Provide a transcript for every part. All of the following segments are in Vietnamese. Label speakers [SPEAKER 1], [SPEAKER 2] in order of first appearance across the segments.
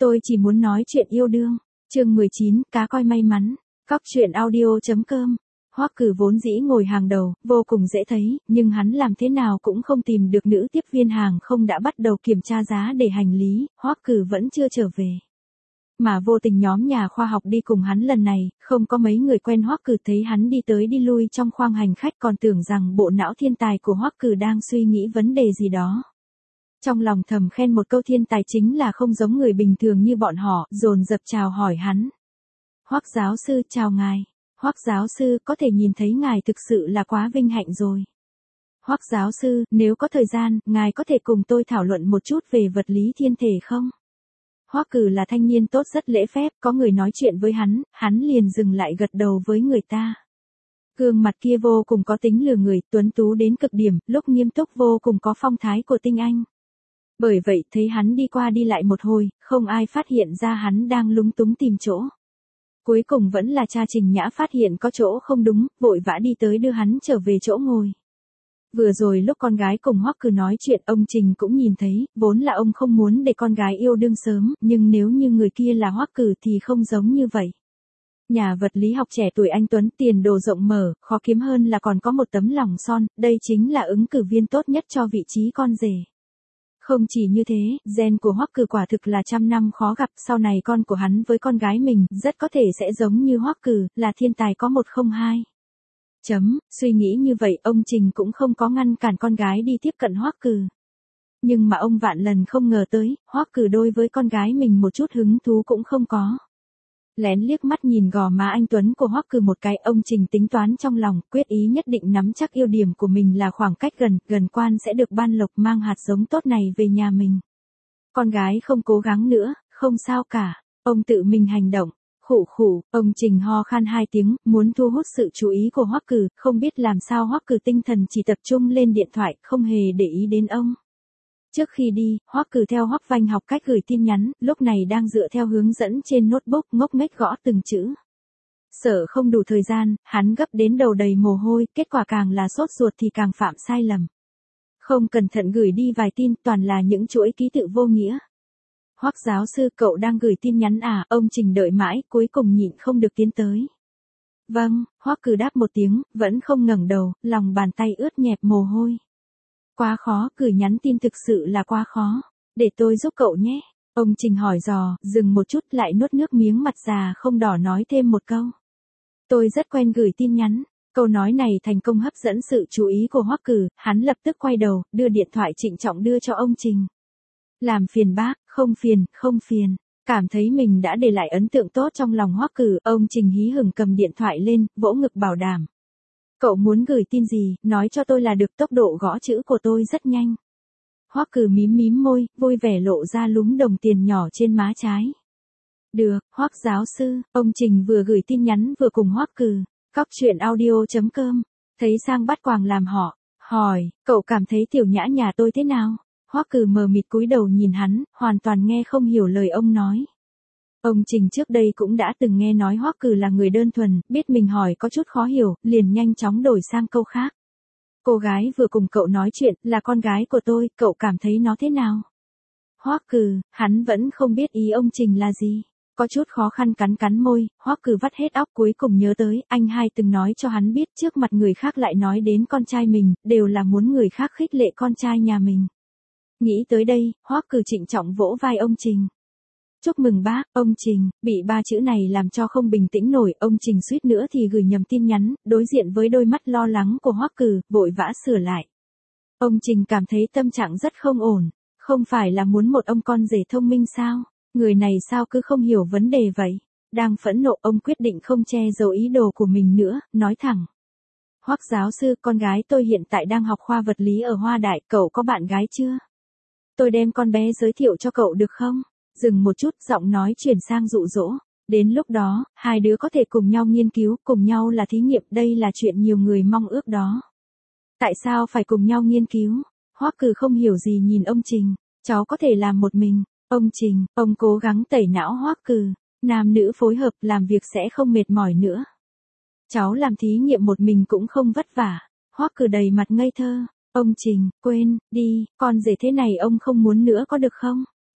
[SPEAKER 1] Tôi chỉ muốn nói chuyện yêu đương. Chương 19, cá coi may mắn. Cóc truyện audio.com. Hoắc Cử vốn dĩ ngồi hàng đầu, vô cùng dễ thấy, nhưng hắn làm thế nào cũng không tìm được nữ tiếp viên hàng không đã bắt đầu kiểm tra giá để hành lý, Hoắc Cử vẫn chưa trở về. Mà vô tình nhóm nhà khoa học đi cùng hắn lần này, không có mấy người quen Hoắc Cử, thấy hắn đi tới đi lui trong khoang hành khách còn tưởng rằng bộ não thiên tài của Hoắc Cử đang suy nghĩ vấn đề gì đó. Trong lòng thầm khen một câu thiên tài chính là không giống người bình thường như bọn họ, dồn dập chào hỏi hắn. Hoắc giáo sư, chào ngài. Hoắc giáo sư, có thể nhìn thấy ngài thực sự là quá vinh hạnh rồi. Hoắc giáo sư, nếu có thời gian, ngài có thể cùng tôi thảo luận một chút về vật lý thiên thể không? Hoắc Cử là thanh niên tốt rất lễ phép, có người nói chuyện với hắn liền dừng lại gật đầu với người ta. Gương mặt kia vô cùng có tính lừa người, tuấn tú đến cực điểm, lúc nghiêm túc vô cùng có phong thái của tinh anh. Bởi vậy, thấy hắn đi qua đi lại một hồi, không ai phát hiện ra hắn đang lúng túng tìm chỗ. Cuối cùng vẫn là cha Trình Nhã phát hiện có chỗ không đúng, vội vã đi tới đưa hắn trở về chỗ ngồi. Vừa rồi lúc con gái cùng Hoắc Cử nói chuyện, ông Trình cũng nhìn thấy, vốn là ông không muốn để con gái yêu đương sớm, nhưng nếu như người kia là Hoắc Cử thì không giống như vậy. Nhà vật lý học trẻ tuổi anh tuấn, tiền đồ rộng mở, khó kiếm hơn là còn có một tấm lòng son, đây chính là ứng cử viên tốt nhất cho vị trí con rể. Không chỉ như thế, gen của Hoắc Cử quả thực là trăm năm khó gặp, sau này con của hắn với con gái mình rất có thể sẽ giống như Hoắc Cử, là thiên tài có một không hai. Suy nghĩ như vậy, ông Trình cũng không có ngăn cản con gái đi tiếp cận Hoắc Cử. Nhưng mà ông vạn lần không ngờ tới, Hoắc Cử đối với con gái mình một chút hứng thú cũng không có. Lén liếc mắt nhìn gò má anh tuấn của Hoắc Cử một cái, ông Trình tính toán trong lòng, quyết ý nhất định nắm chắc ưu điểm của mình là khoảng cách gần quan sẽ được ban lộc mang hạt giống tốt này về nhà mình. Con gái không cố gắng nữa, không sao cả, ông tự mình hành động. Khụ, ông Trình ho khan 2 tiếng, muốn thu hút sự chú ý của Hoắc Cử, không biết làm sao Hoắc Cử tinh thần chỉ tập trung lên điện thoại, không hề để ý đến ông. Trước khi đi, Hoắc Cử theo Hoắc Vanh học cách gửi tin nhắn, lúc này đang dựa theo hướng dẫn trên notebook ngốc nghếch gõ từng chữ. Sợ không đủ thời gian, hắn gấp đến đầu đầy mồ hôi, kết quả càng là sốt ruột thì càng phạm sai lầm. Không cẩn thận gửi đi vài tin, toàn là những chuỗi ký tự vô nghĩa. Hoắc giáo sư, cậu đang gửi tin nhắn à? Ông Trình đợi mãi, cuối cùng nhịn không được tiến tới. Vâng, Hoắc Cử đáp một tiếng, vẫn không ngẩng đầu, lòng bàn tay ướt nhẹp mồ hôi. Quá khó, gửi nhắn tin thực sự là quá khó. Để tôi giúp cậu nhé. Ông Trình hỏi dò, dừng một chút lại nuốt nước miếng, mặt già không đỏ nói thêm một câu. Tôi rất quen gửi tin nhắn. Câu nói này thành công hấp dẫn sự chú ý của Hoắc Cử, hắn lập tức quay đầu, đưa điện thoại trịnh trọng đưa cho ông Trình. Làm phiền bác, không phiền. Cảm thấy mình đã để lại ấn tượng tốt trong lòng Hoắc Cử, ông Trình hí hửng cầm điện thoại lên, vỗ ngực bảo đảm. Cậu muốn gửi tin gì, nói cho tôi là được, tốc độ gõ chữ của tôi rất nhanh. Hoắc Cử mím môi, vui vẻ lộ ra lúm đồng tiền nhỏ trên má trái. Được, Hoắc giáo sư, ông Trình vừa gửi tin nhắn vừa cùng Hoắc Cử. Cóc truyện audio.com. Thấy sang bắt quàng làm họ, hỏi, cậu cảm thấy tiểu nhã nhà tôi thế nào? Hoắc Cử mờ mịt cúi đầu nhìn hắn, hoàn toàn nghe không hiểu lời ông nói. Ông Trình trước đây cũng đã từng nghe nói Hoắc Cử là người đơn thuần, biết mình hỏi có chút khó hiểu, liền nhanh chóng đổi sang câu khác. Cô gái vừa cùng cậu nói chuyện, là con gái của tôi, cậu cảm thấy nó thế nào? Hoắc Cử, hắn vẫn không biết ý ông Trình là gì. Có chút khó khăn cắn môi, Hoắc Cử vắt hết óc, cuối cùng nhớ tới, anh hai từng nói cho hắn biết trước mặt người khác lại nói đến con trai mình, đều là muốn người khác khích lệ con trai nhà mình. Nghĩ tới đây, Hoắc Cử trịnh trọng vỗ vai ông Trình. Chúc mừng bác, ông Trình, bị 3 chữ này làm cho không bình tĩnh nổi, ông Trình suýt nữa thì gửi nhầm tin nhắn, đối diện với đôi mắt lo lắng của Hoắc Cử, vội vã sửa lại. Ông Trình cảm thấy tâm trạng rất không ổn, không phải là muốn một ông con rể thông minh sao? Người này sao cứ không hiểu vấn đề vậy? Đang phẫn nộ, ông quyết định không che giấu ý đồ của mình nữa, nói thẳng. Hoắc giáo sư, con gái tôi hiện tại đang học khoa vật lý ở Hoa Đại, cậu có bạn gái chưa? Tôi đem con bé giới thiệu cho cậu được không? Dừng một chút, giọng nói chuyển sang dụ dỗ. Đến lúc đó, hai đứa có thể cùng nhau nghiên cứu, cùng nhau là thí nghiệm, đây là chuyện nhiều người mong ước đó. Tại sao phải cùng nhau nghiên cứu? Hoắc Cử không hiểu gì nhìn ông Trình. Cháu có thể làm một mình. Ông Trình, ông cố gắng tẩy não Hoắc Cử. Nam nữ phối hợp, làm việc sẽ không mệt mỏi nữa. Cháu làm thí nghiệm một mình cũng không vất vả. Hoắc Cử đầy mặt ngây thơ. Ông Trình, quên, đi, con rể thế này ông không muốn nữa có được không?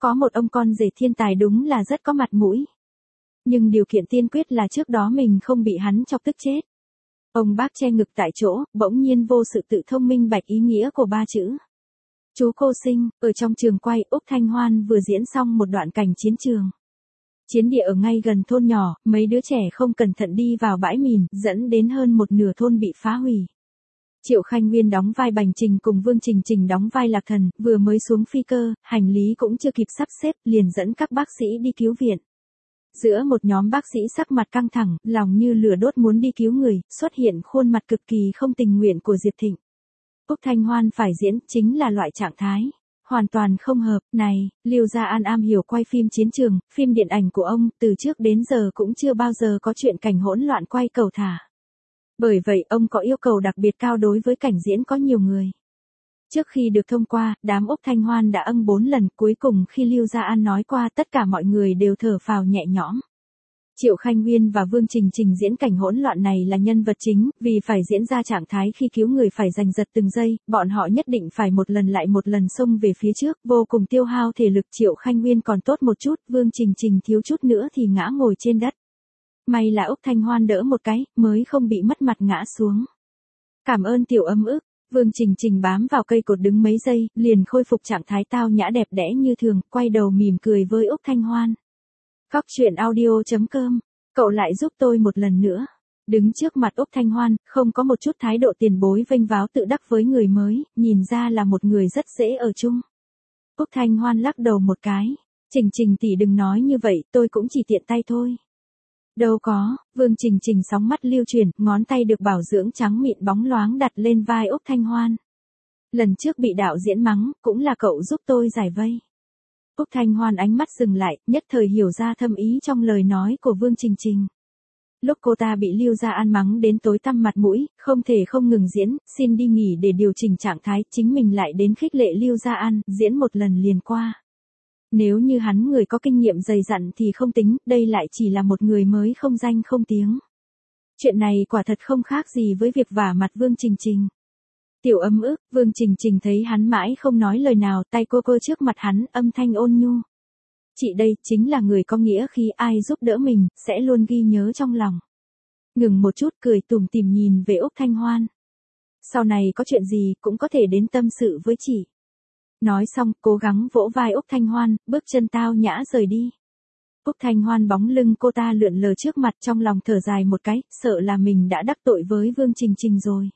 [SPEAKER 1] Có một ông con rể thiên tài đúng là rất có mặt mũi. Nhưng điều kiện tiên quyết là trước đó mình không bị hắn chọc tức chết. Ông bác che ngực tại chỗ, bỗng nhiên vô sự tự thông minh bạch ý nghĩa của ba chữ. Chú cô sinh, ở trong trường quay, Úc Thanh Hoan vừa diễn xong một đoạn cảnh chiến trường. Chiến địa ở ngay gần thôn nhỏ, mấy đứa trẻ không cẩn thận đi vào bãi mìn, dẫn đến hơn một nửa thôn bị phá hủy. Triệu Khanh Nguyên đóng vai Bành Trình cùng Vương Trình Trình đóng vai Lạc Thần, vừa mới xuống phi cơ, hành lý cũng chưa kịp sắp xếp, liền dẫn các bác sĩ đi cứu viện. Giữa một nhóm bác sĩ sắc mặt căng thẳng, lòng như lửa đốt muốn đi cứu người, xuất hiện khuôn mặt cực kỳ không tình nguyện của Diệp Thịnh. Úc Thanh Hoan phải diễn chính là loại trạng thái hoàn toàn không hợp. Này, Lưu Gia An am hiểu quay phim chiến trường, phim điện ảnh của ông từ trước đến giờ cũng chưa bao giờ có chuyện cảnh hỗn loạn quay cầu thả. Bởi vậy ông có yêu cầu đặc biệt cao đối với cảnh diễn có nhiều người. Trước khi được thông qua, đám Úc Thanh Hoan đã 4 lần, cuối cùng khi Lưu Gia An nói qua tất cả mọi người đều thở phào nhẹ nhõm. Triệu Khanh Nguyên và Vương Trình Trình diễn cảnh hỗn loạn này là nhân vật chính, vì phải diễn ra trạng thái khi cứu người phải giành giật từng giây, bọn họ nhất định phải một lần lại một lần xông về phía trước, vô cùng tiêu hao thể lực. Triệu Khanh Nguyên còn tốt một chút, Vương Trình Trình thiếu chút nữa thì ngã ngồi trên đất. May là Úc Thanh Hoan đỡ một cái, mới không bị mất mặt ngã xuống. Cảm ơn tiểu âm ức. Vương Trình Trình bám vào cây cột đứng mấy giây, liền khôi phục trạng thái tao nhã đẹp đẽ như thường, quay đầu mỉm cười với Úc Thanh Hoan. Cóc truyện audio.com, cậu lại giúp tôi một lần nữa. Đứng trước mặt Úc Thanh Hoan, không có một chút thái độ tiền bối vênh váo tự đắc với người mới, nhìn ra là một người rất dễ ở chung. Úc Thanh Hoan lắc đầu một cái. Trình Trình tỷ đừng nói như vậy, tôi cũng chỉ tiện tay thôi. Đâu có, Vương Trình Trình sóng mắt lưu chuyển, ngón tay được bảo dưỡng trắng mịn bóng loáng đặt lên vai Úc Thanh Hoan. Lần trước bị đạo diễn mắng, cũng là cậu giúp tôi giải vây. Úc Thanh Hoan ánh mắt dừng lại, nhất thời hiểu ra thâm ý trong lời nói của Vương Trình Trình. Lúc cô ta bị Lưu Gia An mắng đến tối tăm mặt mũi, không thể không ngừng diễn, xin đi nghỉ để điều chỉnh trạng thái, chính mình lại đến khích lệ Lưu Gia An, diễn một lần liền qua. Nếu như hắn người có kinh nghiệm dày dặn thì không tính, đây lại chỉ là một người mới không danh không tiếng. Chuyện này quả thật không khác gì với việc vả mặt Vương Trình Trình. Tiểu âm ức, Vương Trình Trình thấy hắn mãi không nói lời nào, tay cô trước mặt hắn, âm thanh ôn nhu. Chị đây chính là người có nghĩa khi ai giúp đỡ mình, sẽ luôn ghi nhớ trong lòng. Ngừng một chút cười tủm tỉm nhìn về Úc Thanh Hoan. Sau này có chuyện gì cũng có thể đến tâm sự với chị. Nói xong, cố gắng vỗ vai Úc Thanh Hoan, bước chân tao nhã rời đi. Úc Thanh Hoan bóng lưng cô ta lượn lờ trước mặt, trong lòng thở dài một cái, sợ là mình đã đắc tội với Vương Trình Trình rồi.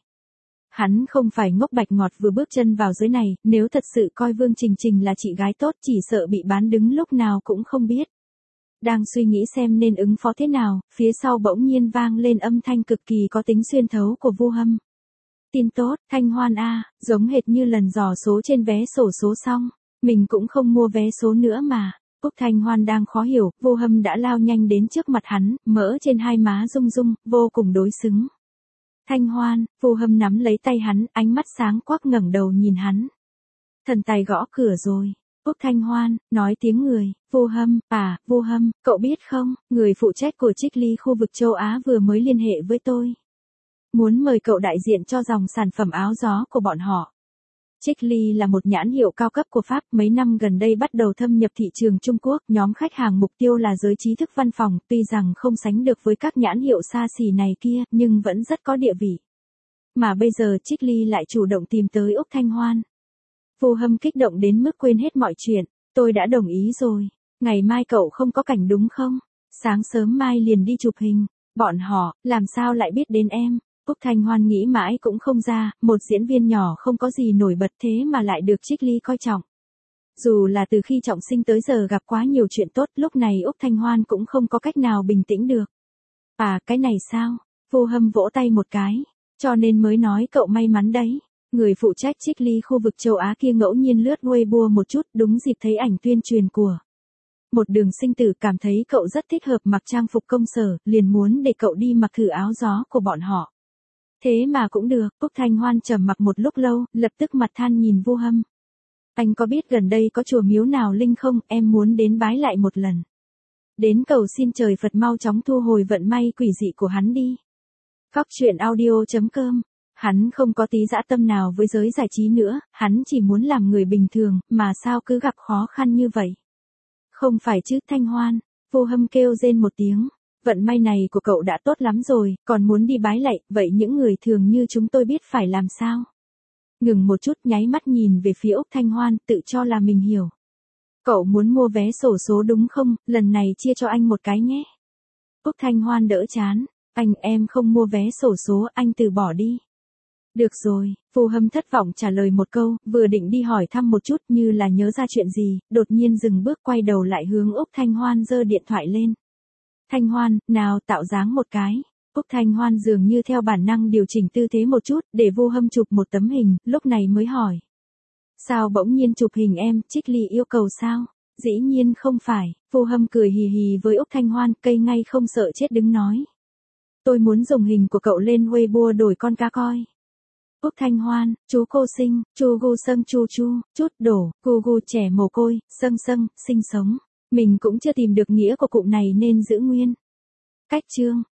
[SPEAKER 1] Hắn không phải ngốc bạch ngọt vừa bước chân vào giới này, nếu thật sự coi Vương Trình Trình là chị gái tốt chỉ sợ bị bán đứng lúc nào cũng không biết. Đang suy nghĩ xem nên ứng phó thế nào, phía sau bỗng nhiên vang lên âm thanh cực kỳ có tính xuyên thấu của Vu Hâm. Tin tốt, Thanh Hoan a, giống hệt như lần dò số trên vé xổ số xong, mình cũng không mua vé số nữa mà. Úc Thanh Hoan đang khó hiểu, Vu Hâm đã lao nhanh đến trước mặt hắn, mỡ trên hai má rung rung, vô cùng đối xứng. Thanh Hoan, Vu Hâm nắm lấy tay hắn, ánh mắt sáng quắc ngẩng đầu nhìn hắn. Thần tài gõ cửa rồi. Úc Thanh Hoan, nói tiếng người, Vu Hâm, Vu Hâm, cậu biết không, người phụ trách của Trích Ly khu vực châu Á vừa mới liên hệ với tôi. Muốn mời cậu đại diện cho dòng sản phẩm áo gió của bọn họ. Trích Ly là một nhãn hiệu cao cấp của Pháp, mấy năm gần đây bắt đầu thâm nhập thị trường Trung Quốc, nhóm khách hàng mục tiêu là giới trí thức văn phòng, tuy rằng không sánh được với các nhãn hiệu xa xỉ này kia, nhưng vẫn rất có địa vị. Mà bây giờ Trích Ly lại chủ động tìm tới Úc Thanh Hoan. Vu Hâm kích động đến mức quên hết mọi chuyện, tôi đã đồng ý rồi, ngày mai cậu không có cảnh đúng không? Sáng sớm mai liền đi chụp hình, bọn họ, làm sao lại biết đến em? Úc Thanh Hoan nghĩ mãi cũng không ra, một diễn viên nhỏ không có gì nổi bật thế mà lại được Trích Ly coi trọng. Dù là từ khi trọng sinh tới giờ gặp quá nhiều chuyện tốt, lúc này Úc Thanh Hoan cũng không có cách nào bình tĩnh được. Cái này sao? Vu Hâm vỗ tay một cái, cho nên mới nói cậu may mắn đấy. Người phụ trách Trích Ly khu vực châu Á kia ngẫu nhiên lướt Weibo một chút, đúng dịp thấy ảnh tuyên truyền của một đường sinh tử, cảm thấy cậu rất thích hợp mặc trang phục công sở, liền muốn để cậu đi mặc thử áo gió của bọn họ. Thế mà cũng được, Úc Thanh Hoan trầm mặc một lúc lâu, lập tức mặt than nhìn Vu Hâm. Anh có biết gần đây có chùa miếu nào linh không, em muốn đến bái lại một lần. Đến cầu xin trời Phật mau chóng thu hồi vận may quỷ dị của hắn đi. Cóc truyện audio.com, hắn không có tí dã tâm nào với giới giải trí nữa, hắn chỉ muốn làm người bình thường, mà sao cứ gặp khó khăn như vậy. Không phải chứ Thanh Hoan. Vô Hâm kêu rên một tiếng. Vận may này của cậu đã tốt lắm rồi, còn muốn đi bái lạy, vậy những người thường như chúng tôi biết phải làm sao? Ngừng một chút nháy mắt nhìn về phía Úc Thanh Hoan, tự cho là mình hiểu. Cậu muốn mua vé xổ số đúng không, lần này chia cho anh một cái nhé. Úc Thanh Hoan đỡ chán, em không mua vé xổ số, anh từ bỏ đi. Được rồi, Vô Hâm thất vọng trả lời một câu, vừa định đi hỏi thăm một chút như là nhớ ra chuyện gì, đột nhiên dừng bước quay đầu lại hướng Úc Thanh Hoan giơ điện thoại lên. Thanh Hoan, nào tạo dáng một cái. Úc Thanh Hoan dường như theo bản năng điều chỉnh tư thế một chút, để Vô Hâm chụp một tấm hình, lúc này mới hỏi. Sao bỗng nhiên chụp hình em, Trích Ly yêu cầu sao? Dĩ nhiên không phải, Vô Hâm cười hì hì với Úc Thanh Hoan, cây ngay không sợ chết đứng nói. Tôi muốn dùng hình của cậu lên Weibo đổi con cá coi. Úc Thanh Hoan, chú cô sinh, chu gu sâng chu chu, chút đổ, gu gu trẻ mồ côi, sâng sâng, sinh sống. Mình cũng chưa tìm được nghĩa của cụm này nên giữ nguyên. Cách chương.